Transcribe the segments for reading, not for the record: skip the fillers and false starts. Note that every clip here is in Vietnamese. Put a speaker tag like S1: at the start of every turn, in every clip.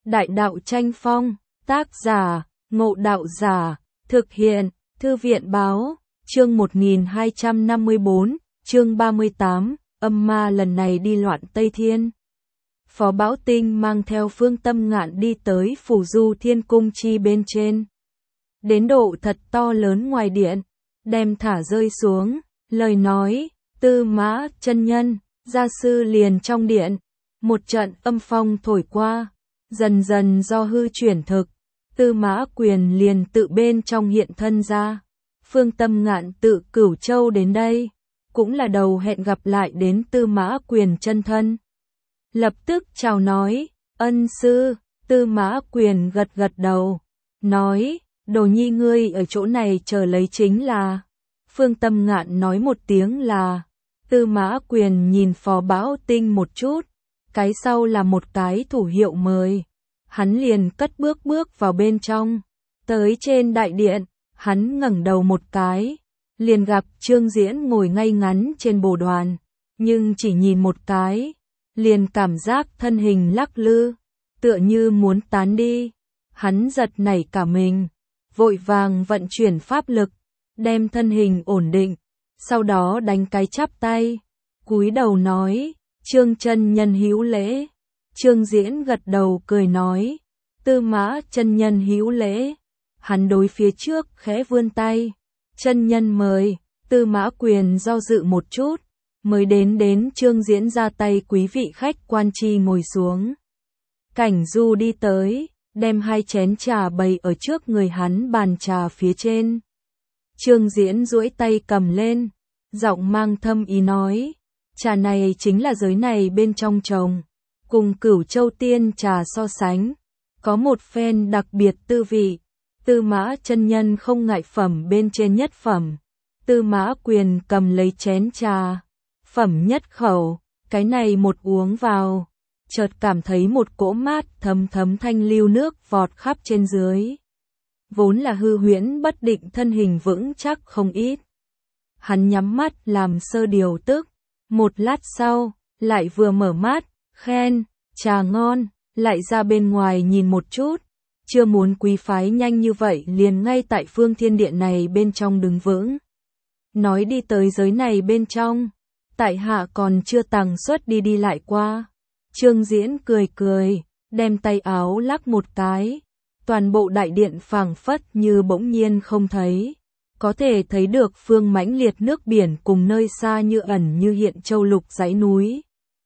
S1: Đại đạo tranh phong, tác giả, Ngộ Đạo Giả, thực hiện, Thư viện báo, chương 1254, chương 38, âm ma lần này đi loạn Tây Thiên. Phó Bảo Tinh mang theo Phương Tâm Ngạn đi tới Phù Du Thiên Cung chi bên trên. Đến độ thật to lớn ngoài điện, đem thả rơi xuống, lời nói, Tư Mã chân nhân, gia sư liền trong điện. Một trận âm phong thổi qua, dần dần do hư chuyển thực, Tư Mã Quyền liền tự bên trong hiện thân ra. Phương Tâm Ngạn tự Cửu Châu đến đây, cũng là đầu hẹn gặp lại đến Tư Mã Quyền chân thân. Lập tức chào nói, ân sư, Tư Mã Quyền gật gật đầu, nói, đồ nhi ngươi ở chỗ này chờ lấy chính là. Phương Tâm Ngạn nói một tiếng là, Tư Mã Quyền nhìn Phó Bảo Tinh một chút, cái sau là một cái thủ hiệu mời. Hắn liền cất bước vào bên trong, tới trên đại điện, hắn ngẩng đầu một cái, liền gặp Trương Diễn ngồi ngay ngắn trên bồ đoàn, nhưng chỉ nhìn một cái, liền cảm giác thân hình lắc lư, tựa như muốn tán đi. Hắn giật nảy cả mình, vội vàng vận chuyển pháp lực, đem thân hình ổn định, sau đó đánh cái chắp tay, cúi đầu nói, Trương chân nhân hữu lễ. Trương Diễn gật đầu cười nói, Tư Mã chân nhân hữu lễ. Hắn đối phía trước khẽ vươn tay, chân nhân mời. Tư Mã Quyền do dự một chút, mới đến Trương Diễn ra tay, quý vị khách quan chi ngồi xuống. Cảnh Du đi tới, đem 2 chén trà bày ở trước người hắn bàn trà phía trên. Trương Diễn duỗi tay cầm lên, giọng mang thâm ý nói, trà này chính là giới này bên trong trồng, cùng Cửu Châu tiên trà so sánh, có một phen đặc biệt tư vị. Tư Mã chân nhân không ngại phẩm bên trên nhất phẩm. Tư Mã Quyền cầm lấy chén trà, phẩm nhất khẩu, cái này một uống vào, chợt cảm thấy một cỗ mát thấm thanh lưu nước vọt khắp trên dưới. Vốn là hư huyễn bất định thân hình vững chắc không ít. Hắn nhắm mắt làm sơ điều tức, một lát sau, lại vừa mở mắt, khen, trà ngon, lại ra bên ngoài nhìn một chút, chưa muốn quý phái nhanh như vậy liền ngay tại phương thiên địa này bên trong đứng vững. Nói đi tới giới này bên trong, tại hạ còn chưa tằng xuất đi lại qua. Trương Diễn cười, đem tay áo lắc một cái, toàn bộ đại điện phảng phất như bỗng nhiên không thấy. Có thể thấy được phương mãnh liệt nước biển cùng nơi xa như ẩn như hiện châu lục dãy núi.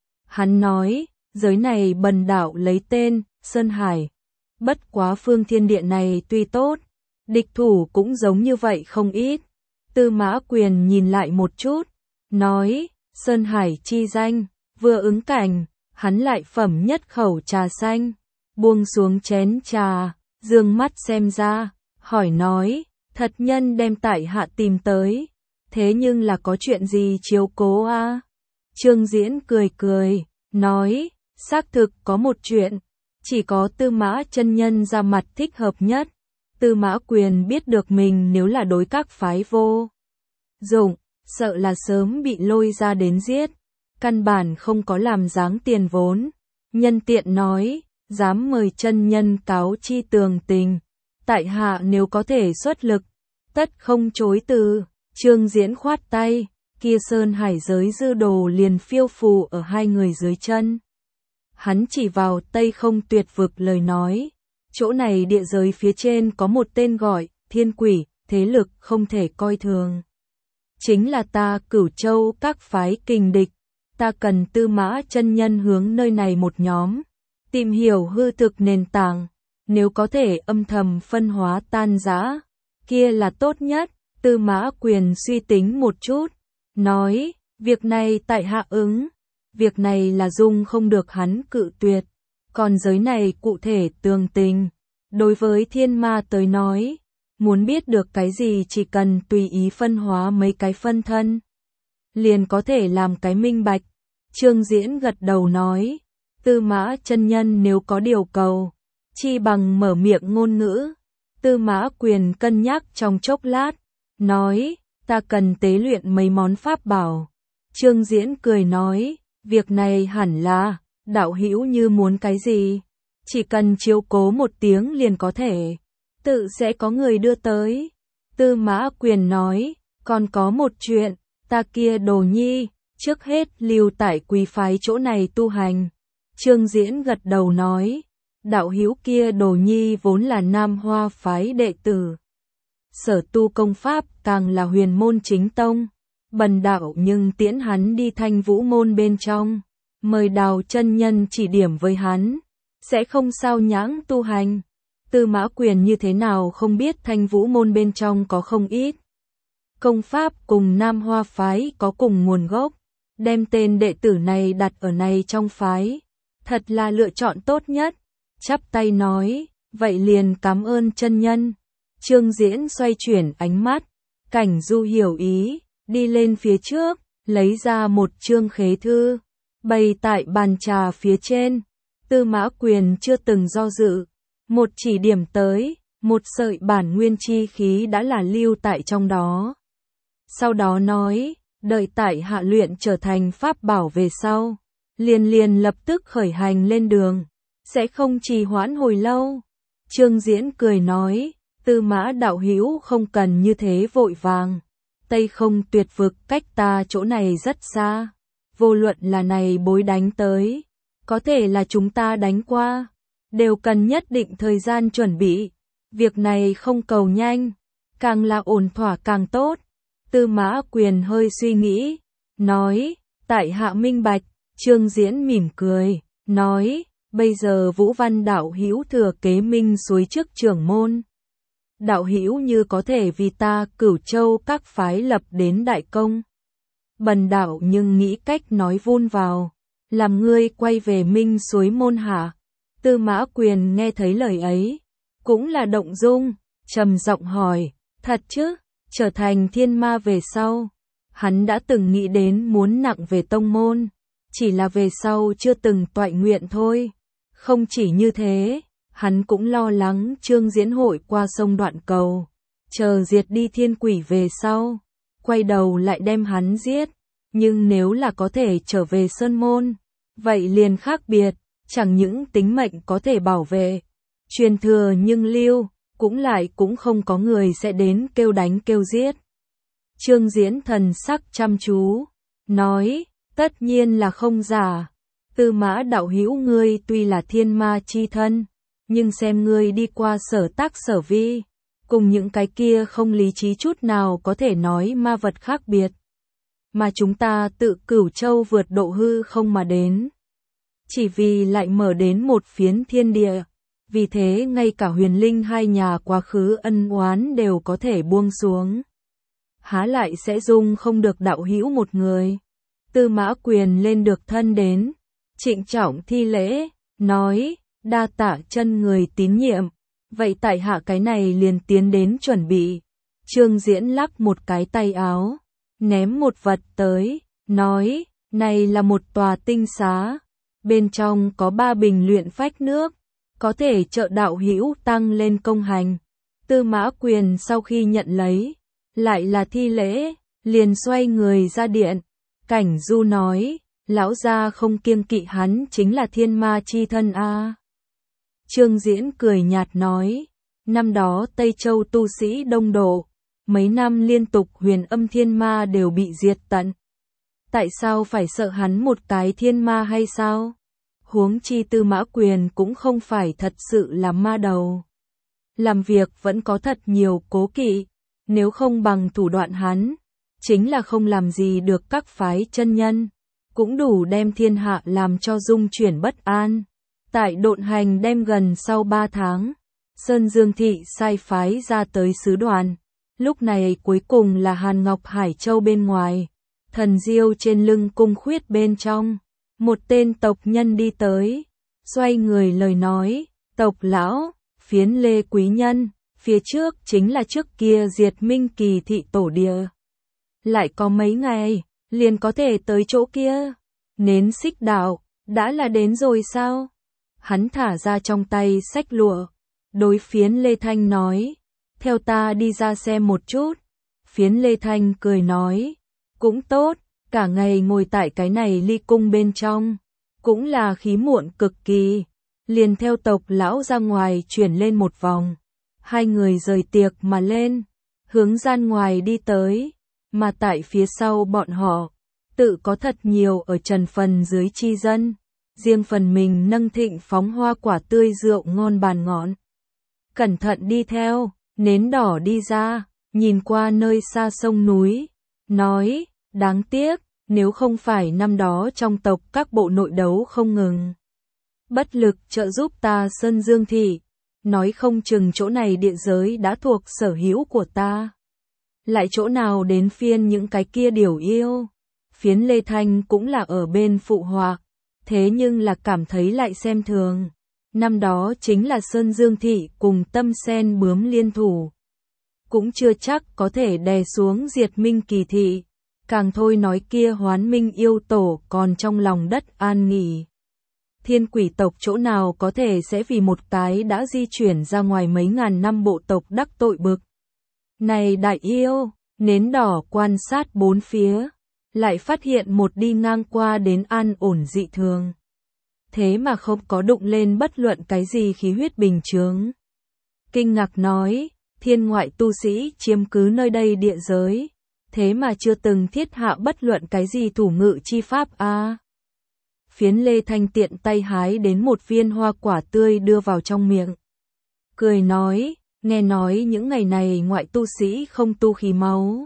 S1: Hắn nói, giới này bần đạo lấy tên, Sơn Hải. Bất quá phương thiên địa này tuy tốt, địch thủ cũng giống như vậy không ít. Tư Mã Quyền nhìn lại một chút, nói, Sơn Hải chi danh, vừa ứng cảnh, hắn lại phẩm nhất khẩu trà xanh, buông xuống chén trà, dương mắt xem ra, hỏi nói, thật nhân đem tại hạ tìm tới, thế nhưng là có chuyện gì chiếu cố a? Trương Diễn cười, nói, xác thực có một chuyện, chỉ có Tư Mã chân nhân ra mặt thích hợp nhất. Tư Mã Quyền biết được mình nếu là đối các phái vô dụng, sợ là sớm bị lôi ra đến giết, căn bản không có làm dáng tiền vốn. Nhân tiện nói, dám mời chân nhân cáo chi tường tình, tại hạ nếu có thể xuất lực, tất không chối từ. Trương Diễn khoát tay, kia Sơn Hải giới dư đồ liền phiêu phù ở 2 người dưới chân. Hắn chỉ vào Tây Không Tuyệt Vực lời nói, chỗ này địa giới phía trên có một tên gọi Thiên Quỷ, thế lực không thể coi thường. Chính là ta Cửu Châu các phái kình địch, ta cần Tư Mã chân nhân hướng nơi này một nhóm, tìm hiểu hư thực nền tảng, nếu có thể âm thầm phân hóa tan rã, kia là tốt nhất. Tư Mã Quyền suy tính một chút, nói, việc này tại hạ ứng. Việc này là dung không được hắn cự tuyệt, còn giới này cụ thể tường tình. Đối với thiên ma tới nói, muốn biết được cái gì chỉ cần tùy ý phân hóa mấy cái phân thân, liền có thể làm cái minh bạch. Trương Diễn gật đầu nói, Tư Mã chân nhân nếu có điều cầu, chi bằng mở miệng ngôn ngữ. Tư Mã Quyền cân nhắc trong chốc lát, nói, ta cần tế luyện mấy món pháp bảo. Trương Diễn cười nói, việc này hẳn là, đạo hữu như muốn cái gì, chỉ cần chiếu cố một tiếng liền có thể, tự sẽ có người đưa tới. Tư Mã Quyền nói, còn có một chuyện, ta kia đồ nhi, trước hết lưu tại quý phái chỗ này tu hành. Trương Diễn gật đầu nói, đạo hữu kia đồ nhi vốn là Nam Hoa phái đệ tử. Sở tu công pháp càng là huyền môn chính tông. Bần đạo nhưng tiễn hắn đi Thanh Vũ môn bên trong, mời Đào chân nhân chỉ điểm với hắn, sẽ không sao nhãng tu hành. Tư Mã Quyền như thế nào không biết Thanh Vũ môn bên trong có không ít công pháp cùng Nam Hoa phái có cùng nguồn gốc, đem tên đệ tử này đặt ở này trong phái, thật là lựa chọn tốt nhất. Chắp tay nói, vậy liền cảm ơn chân nhân. Trương Diễn xoay chuyển ánh mắt, Cảnh Du hiểu ý, đi lên phía trước, lấy ra một chương khế thư, bày tại bàn trà phía trên. Tư Mã Quyền chưa từng do dự, một chỉ điểm tới, một sợi bản nguyên chi khí đã là lưu tại trong đó. Sau đó nói, đợi tại hạ luyện trở thành pháp bảo về sau, liền lập tức khởi hành lên đường, sẽ không trì hoãn hồi lâu. Trương Diễn cười nói, Tư Mã đạo hữu không cần như thế vội vàng. Tây Không Tuyệt vực cách ta chỗ này rất xa, vô luận là này bối đánh tới, có thể là chúng ta đánh qua, đều cần nhất định thời gian chuẩn bị. Việc này không cầu nhanh, càng là ổn thỏa càng tốt. Tư Mã Quyền hơi suy nghĩ, nói, tại hạ minh bạch. Trương Diễn mỉm cười, nói, bây giờ Vũ Văn đạo hữu thừa kế Minh Suối trước trưởng môn. Đạo hữu như có thể vì ta Cửu Châu các phái lập đến đại công. Bần đạo nhưng nghĩ cách nói vun vào, làm ngươi quay về Minh Suối môn hạ. Tư Mã Quyền nghe thấy lời ấy, cũng là động dung, trầm giọng hỏi, thật chứ? Trở thành thiên ma về sau, hắn đã từng nghĩ đến muốn nặng về tông môn, chỉ là về sau chưa từng toại nguyện thôi. Không chỉ như thế, hắn cũng lo lắng Trương Diễn hội qua sông Đoạn Cầu, chờ diệt đi thiên quỷ về sau, quay đầu lại đem hắn giết. Nhưng nếu là có thể trở về Sơn Môn, vậy liền khác biệt, chẳng những tính mệnh có thể bảo vệ, truyền thừa nhưng lưu, cũng không có người sẽ đến kêu đánh kêu giết. Trương Diễn thần sắc chăm chú, nói, tất nhiên là không giả. Tư Mã đạo hữu ngươi tuy là thiên ma chi thân, nhưng xem ngươi đi qua sở tác sở vi, cùng những cái kia không lý trí chút nào có thể nói ma vật khác biệt. Mà chúng ta tự Cửu Châu vượt độ hư không mà đến, chỉ vì lại mở đến một phiến thiên địa. Vì thế ngay cả huyền linh hai nhà quá khứ ân oán đều có thể buông xuống. Há lại sẽ dung không được đạo hữu một người. Tư Mã Quyền lên được thân đến, trịnh trọng thi lễ, nói, đa tạ chân người tín nhiệm, vậy tại hạ cái này liền tiến đến chuẩn bị. Trương Diễn lắc một cái tay áo, ném một vật tới, nói, này là một tòa tinh xá, bên trong có 3 bình luyện phách nước, có thể trợ đạo hữu tăng lên công hành. Tư Mã Quyền sau khi nhận lấy, lại là thi lễ, liền xoay người ra điện. Cảnh Du nói, lão gia không kiêng kỵ hắn chính là thiên ma chi thân a. Trương Diễn cười nhạt nói, năm đó Tây Châu tu sĩ đông đổ, mấy năm liên tục huyền âm thiên ma đều bị diệt tận. Tại sao phải sợ hắn một cái thiên ma hay sao? Huống chi Tư Mã Quyền cũng không phải thật sự là ma đầu. Làm việc vẫn có thật nhiều cố kỵ, nếu không bằng thủ đoạn hắn, chính là không làm gì được các phái chân nhân, cũng đủ đem thiên hạ làm cho dung chuyển bất an. Tại Độn Hành đem gần sau 3 tháng, Sơn Dương Thị sai phái ra tới sứ đoàn, lúc này cuối cùng là Hàn Ngọc Hải Châu bên ngoài, thần diêu trên lưng cung khuyết bên trong. Một tên tộc nhân đi tới, xoay người lời nói, tộc lão, Phiến Lê quý nhân, phía trước chính là trước kia diệt Minh Kỳ thị tổ địa. Lại có mấy ngày, liền có thể tới chỗ kia. Nến Xích Đạo, đã là đến rồi sao? Hắn thả ra trong tay xách lụa, đối Phiến Lê Thanh nói, theo ta đi ra xem một chút. Phiến Lê Thanh cười nói, cũng tốt. Cả ngày ngồi tại cái này ly cung bên trong, cũng là khí muộn cực kỳ. liền theo tộc lão ra ngoài chuyển lên một vòng. Hai người rời tiệc mà lên, hướng gian ngoài đi tới, mà tại phía sau bọn họ, tự có thật nhiều ở trần phần dưới chi dân, riêng phần mình nâng thịnh phóng hoa quả tươi rượu ngon bàn ngọn. Cẩn thận đi theo, nến đỏ đi ra, nhìn qua nơi xa sông núi, nói, đáng tiếc, nếu không phải năm đó trong tộc các bộ nội đấu không ngừng. Bất lực trợ giúp ta Sơn Dương Thị, nói không chừng chỗ này địa giới đã thuộc sở hữu của ta. Lại chỗ nào đến phiên những cái kia điều yêu. Phiến Lê Thanh cũng là ở bên phụ họa, thế nhưng là cảm thấy lại xem thường. Năm đó chính là Sơn Dương Thị cùng Tâm Sen Bướm liên thủ. Cũng chưa chắc có thể đè xuống diệt Minh Kỳ Thị. Càng thôi nói kia Hoán Minh yêu tổ còn trong lòng đất an nghỉ. Thiên quỷ tộc chỗ nào có thể sẽ vì một cái đã di chuyển ra ngoài mấy ngàn năm bộ tộc đắc tội bực. Này đại yêu, nến đỏ quan sát bốn phía, lại phát hiện một đi ngang qua đến an ổn dị thường. Thế mà không có đụng lên bất luận cái gì khí huyết bình chướng. Kinh ngạc nói, thiên ngoại tu sĩ chiếm cứ nơi đây địa giới, thế mà chưa từng thiết hạ bất luận cái gì thủ ngự chi pháp a. Phiến Lê Thanh tiện tay hái đến một viên hoa quả tươi đưa vào trong miệng. Cười nói, nghe nói những ngày này ngoại tu sĩ không tu khí máu.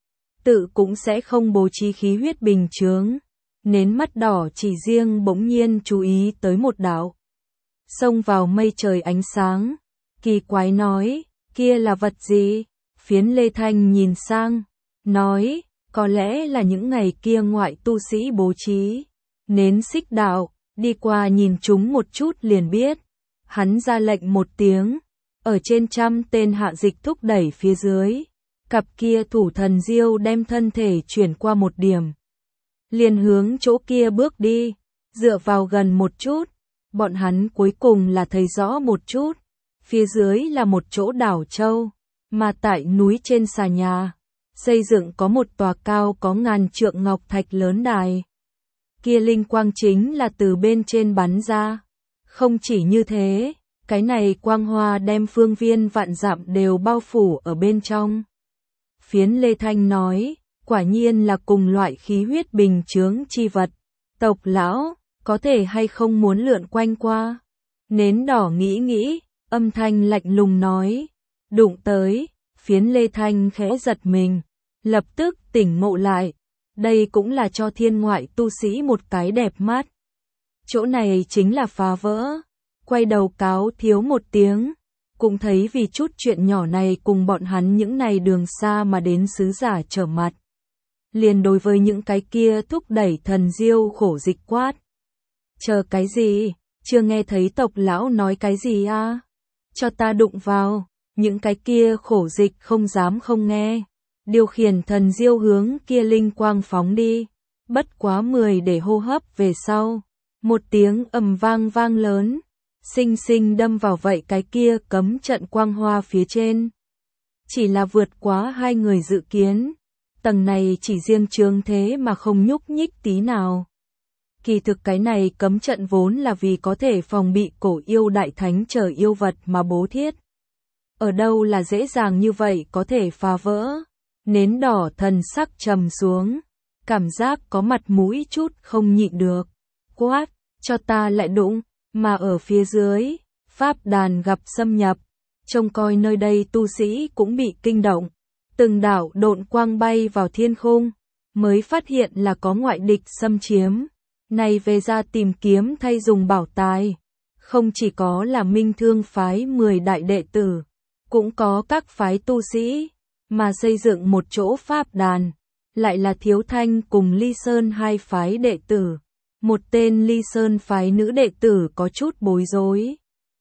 S1: Tự cũng sẽ không bố trí khí huyết bình chướng. Nến mắt đỏ chỉ riêng bỗng nhiên chú ý tới một đạo. Xông vào mây trời ánh sáng. Kỳ quái nói, kia là vật gì? Phiến Lê Thanh nhìn sang, nói, có lẽ là những ngày kia ngoại tu sĩ bố trí. Nến xích đạo, đi qua nhìn chúng một chút liền biết. Hắn ra lệnh một tiếng, ở trên 100 tên hạ dịch thúc đẩy phía dưới. Cặp kia thủ thần diêu đem thân thể chuyển qua một điểm. Liền hướng chỗ kia bước đi, dựa vào gần một chút. Bọn hắn cuối cùng là thấy rõ một chút. Phía dưới là một chỗ đảo châu, mà tại núi trên xà nhà, xây dựng có một tòa cao có ngàn trượng ngọc thạch lớn đài. Kia linh quang chính là từ bên trên bắn ra. Không chỉ như thế, cái này quang hoa đem phương viên vạn dặm đều bao phủ ở bên trong. Phiến Lê Thanh nói, quả nhiên là cùng loại khí huyết bình chướng chi vật. Tộc lão, có thể hay không muốn lượn quanh qua? Nến đỏ nghĩ, âm thanh lạnh lùng nói, đụng tới. Phiến Lê Thanh khẽ giật mình, lập tức tỉnh ngộ lại. Đây cũng là cho thiên ngoại tu sĩ một cái đẹp mắt. Chỗ này chính là phá vỡ. Quay đầu cáo thiếu một tiếng. Cũng thấy vì chút chuyện nhỏ này cùng bọn hắn những này đường xa mà đến sứ giả trở mặt. Liền đối với những cái kia thúc đẩy thần diêu khổ dịch quát. Chờ cái gì? Chưa nghe thấy tộc lão nói cái gì à? Cho ta đụng vào. Những cái kia khổ dịch không dám không nghe. Điều khiển thần diêu hướng kia linh quang phóng đi. Bất quá 10 để hô hấp về sau. Một tiếng ầm vang vang lớn. Sinh sinh đâm vào vậy cái kia cấm trận quang hoa phía trên. Chỉ là vượt quá hai người dự kiến. Tầng này chỉ riêng trướng thế mà không nhúc nhích tí nào. Kỳ thực cái này cấm trận vốn là vì có thể phòng bị cổ yêu đại thánh chờ yêu vật mà bố thiết. Ở đâu là dễ dàng như vậy có thể phá vỡ. Nến đỏ thần sắc trầm xuống. Cảm giác có mặt mũi chút không nhịn được. Quát, cho ta lại đụng. Mà ở phía dưới, pháp đàn gặp xâm nhập. Trông coi nơi đây tu sĩ cũng bị kinh động. Từng đạo độn quang bay vào thiên khung. Mới phát hiện là có ngoại địch xâm chiếm. Này về ra tìm kiếm thay dùng bảo tài. Không chỉ có là Minh Thương phái 10 đại đệ tử. Cũng có các phái tu sĩ. Mà xây dựng một chỗ pháp đàn. Lại là Thiếu Thanh cùng Ly Sơn hai phái đệ tử. Một tên Ly Sơn phái nữ đệ tử có chút bối rối.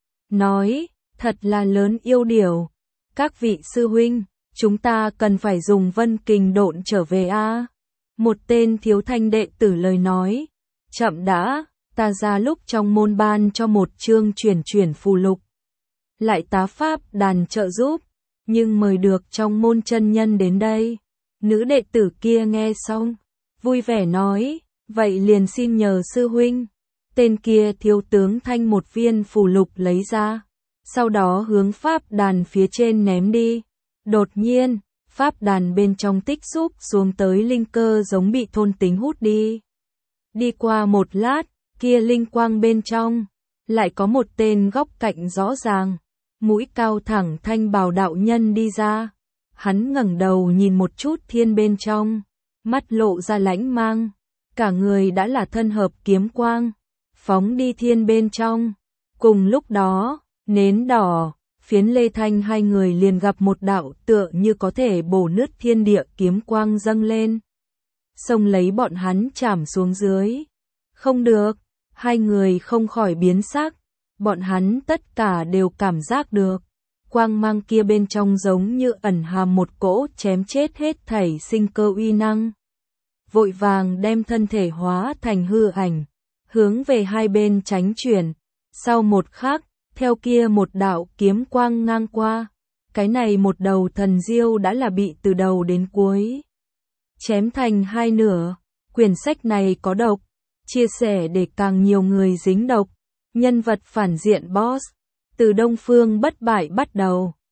S1: Nói, thật là lớn yêu điều. Các vị sư huynh, chúng ta cần phải dùng vân kình độn trở về a. Một tên Thiếu Thanh đệ tử lời nói. Chậm đã, ta ra lúc trong môn ban cho một chương chuyển phù lục. Lại tá pháp đàn trợ giúp, nhưng mời được trong môn chân nhân đến đây. Nữ đệ tử kia nghe xong, vui vẻ nói, vậy liền xin nhờ sư huynh. Tên kia thiếu tướng thanh một viên phù lục lấy ra, sau đó hướng pháp đàn phía trên ném đi. Đột nhiên, pháp đàn bên trong tích xúc xuống tới linh cơ giống bị thôn tính hút đi. Đi qua một lát, kia linh quang bên trong, lại có một tên góc cạnh rõ ràng, mũi cao thẳng thanh bào đạo nhân đi ra. Hắn ngẩng đầu nhìn một chút thiên bên trong, mắt lộ ra lãnh mang, cả người đã là thân hợp kiếm quang, phóng đi thiên bên trong. Cùng lúc đó, nến đỏ, Phiến Lê Thanh hai người liền gặp một đạo tựa như có thể bổ nứt thiên địa kiếm quang dâng lên, xông lấy bọn hắn chảm xuống dưới. Không được, hai người không khỏi biến sắc, bọn hắn tất cả đều cảm giác được, quang mang kia bên trong giống như ẩn hàm một cỗ chém chết hết thảy sinh cơ uy năng. Vội vàng đem thân thể hóa thành hư ảnh, hướng về hai bên tránh chuyển. Sau một khắc, theo kia một đạo kiếm quang ngang qua, cái này một đầu thần diêu đã là bị từ đầu đến cuối chém thành hai nửa. Quyển sách này có độc, chia sẻ để càng nhiều người dính độc. Nhân vật phản diện boss, từ Đông Phương Bất Bại bắt đầu.